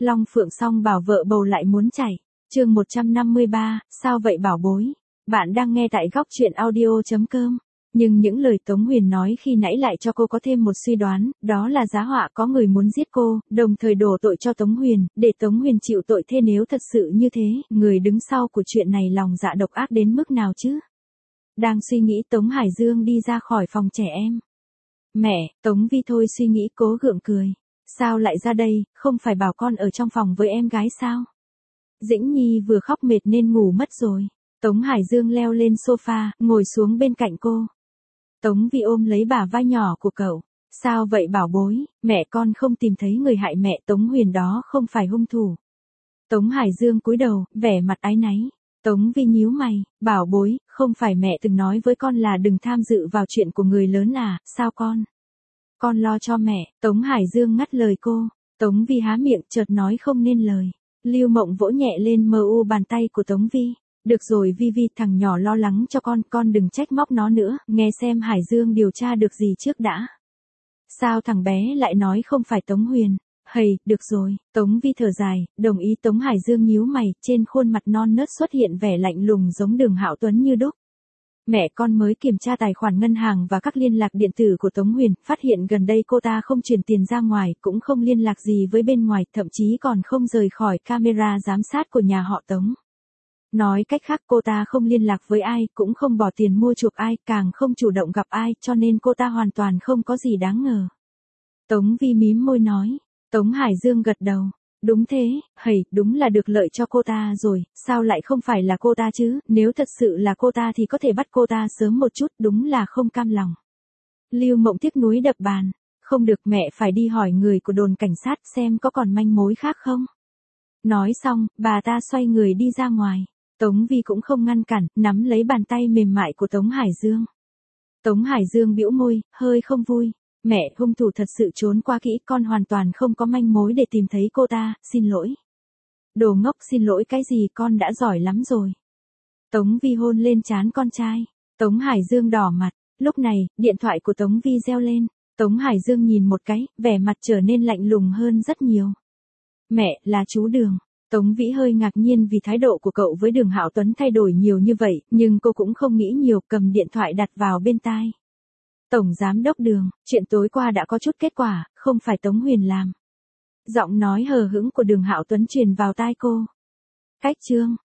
Long Phượng song bảo vợ bầu lại muốn chảy. Chương 153, sao vậy bảo bối? Bạn đang nghe tại góc truyện audio.com. Nhưng những lời Tống Huyền nói khi nãy lại cho cô có thêm một suy đoán, đó là giá họa có người muốn giết cô, đồng thời đổ tội cho Tống Huyền, để Tống Huyền chịu tội. Thế nếu thật sự như thế, người đứng sau của chuyện này lòng dạ độc ác đến mức nào chứ? Đang suy nghĩ Tống Hải Dương đi ra khỏi phòng trẻ em. Mẹ, Tống Vi thôi suy nghĩ cố gượng cười. Sao lại ra đây, không phải bảo con ở trong phòng với em gái sao? Dĩnh Nhi vừa khóc mệt nên ngủ mất rồi. Tống Hải Dương leo lên sofa, ngồi xuống bên cạnh cô. Tống Vi ôm lấy bả vai nhỏ của cậu. Sao vậy bảo bối, mẹ con không tìm thấy người hại mẹ Tống Huyền đó không phải hung thủ. Tống Hải Dương cúi đầu, vẻ mặt áy náy. Tống Vi nhíu mày, bảo bối, không phải mẹ từng nói với con là đừng tham dự vào chuyện của người lớn à, sao con? Con lo cho mẹ, Tống Hải Dương ngắt lời cô. Tống Vi há miệng chợt nói không nên lời. Lưu Mộng vỗ nhẹ lên bàn tay của Tống Vi. Được rồi Vi Vi, thằng nhỏ lo lắng cho con đừng trách móc nó nữa, nghe xem Hải Dương điều tra được gì trước đã. Sao thằng bé lại nói không phải Tống Huyền? Hầy, được rồi, Tống Vi thở dài, đồng ý. Tống Hải Dương nhíu mày, trên khuôn mặt non nớt xuất hiện vẻ lạnh lùng giống Đường Hạo Tuấn như đúc. Mẹ con mới kiểm tra tài khoản ngân hàng và các liên lạc điện tử của Tống Huyền, phát hiện gần đây cô ta không chuyển tiền ra ngoài, cũng không liên lạc gì với bên ngoài, thậm chí còn không rời khỏi camera giám sát của nhà họ Tống. Nói cách khác cô ta không liên lạc với ai, cũng không bỏ tiền mua chuộc ai, càng không chủ động gặp ai, cho nên cô ta hoàn toàn không có gì đáng ngờ. Tống Vi mím môi nói. Tống Hải Dương gật đầu. Đúng thế, hầy, đúng là được lợi cho cô ta rồi, sao lại không phải là cô ta chứ, nếu thật sự là cô ta thì có thể bắt cô ta sớm một chút, đúng là không cam lòng. Lưu Mộng tiếc nuối đập bàn. Không được, mẹ phải đi hỏi người của đồn cảnh sát xem có còn manh mối khác không. Nói xong, bà ta xoay người đi ra ngoài. Tống Vi cũng không ngăn cản, nắm lấy bàn tay mềm mại của Tống Hải Dương. Tống Hải Dương bĩu môi, hơi không vui. Mẹ, hung thủ thật sự trốn qua kỹ, con hoàn toàn không có manh mối để tìm thấy cô ta, xin lỗi. Đồ ngốc, xin lỗi cái gì, con đã giỏi lắm rồi. Tống Vi hôn lên trán con trai. Tống Hải Dương đỏ mặt. Lúc này, điện thoại của Tống Vi reo lên. Tống Hải Dương nhìn một cái, vẻ mặt trở nên lạnh lùng hơn rất nhiều. Mẹ, là chú Đường. Tống Vĩ hơi ngạc nhiên vì thái độ của cậu với Đường Hạo Tuấn thay đổi nhiều như vậy, nhưng cô cũng không nghĩ nhiều, cầm điện thoại đặt vào bên tai. Tổng Giám đốc Đường, chuyện tối qua đã có chút kết quả, không phải Tống Huyền làm. Giọng nói hờ hững của Đường Hạo Tuấn truyền vào tai cô. Cách chương